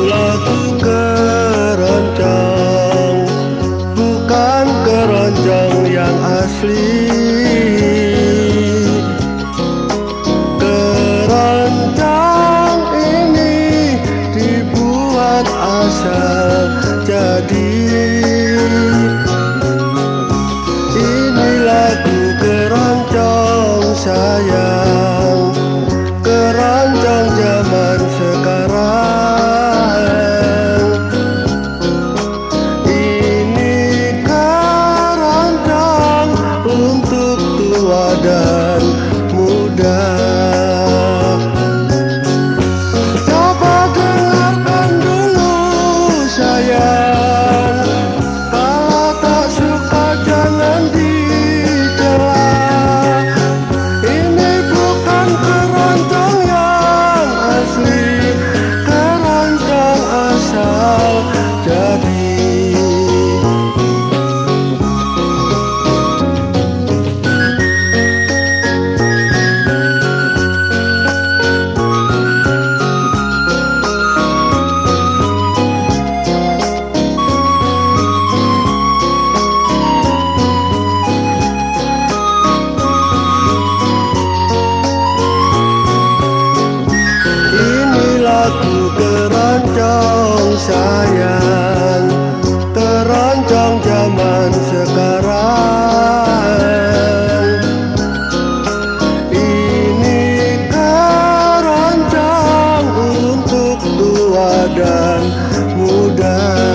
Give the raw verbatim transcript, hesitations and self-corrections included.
lagu keroncong, bukan keroncong yang asli. Keroncong ini dibuat asal jadi. Ini lagu keroncong sayang, keroncong zaman sekarang. Ini keroncong untuk tua dan muda. Coba dengarkan dulu sayang, kalau tak suka jangan dicela. Ini bukan keroncong yang asli, keroncong asal jadi. Lagu keroncong sayang, keroncong zaman sekarang. Ini keroncong untuk tua dan muda.